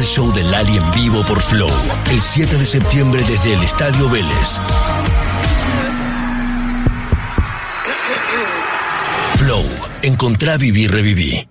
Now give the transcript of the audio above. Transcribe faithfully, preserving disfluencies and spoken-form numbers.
primer show de Lali en vivo por Flow, el siete de septiembre desde el Estadio Vélez. Flow, encontrá, viví, reviví.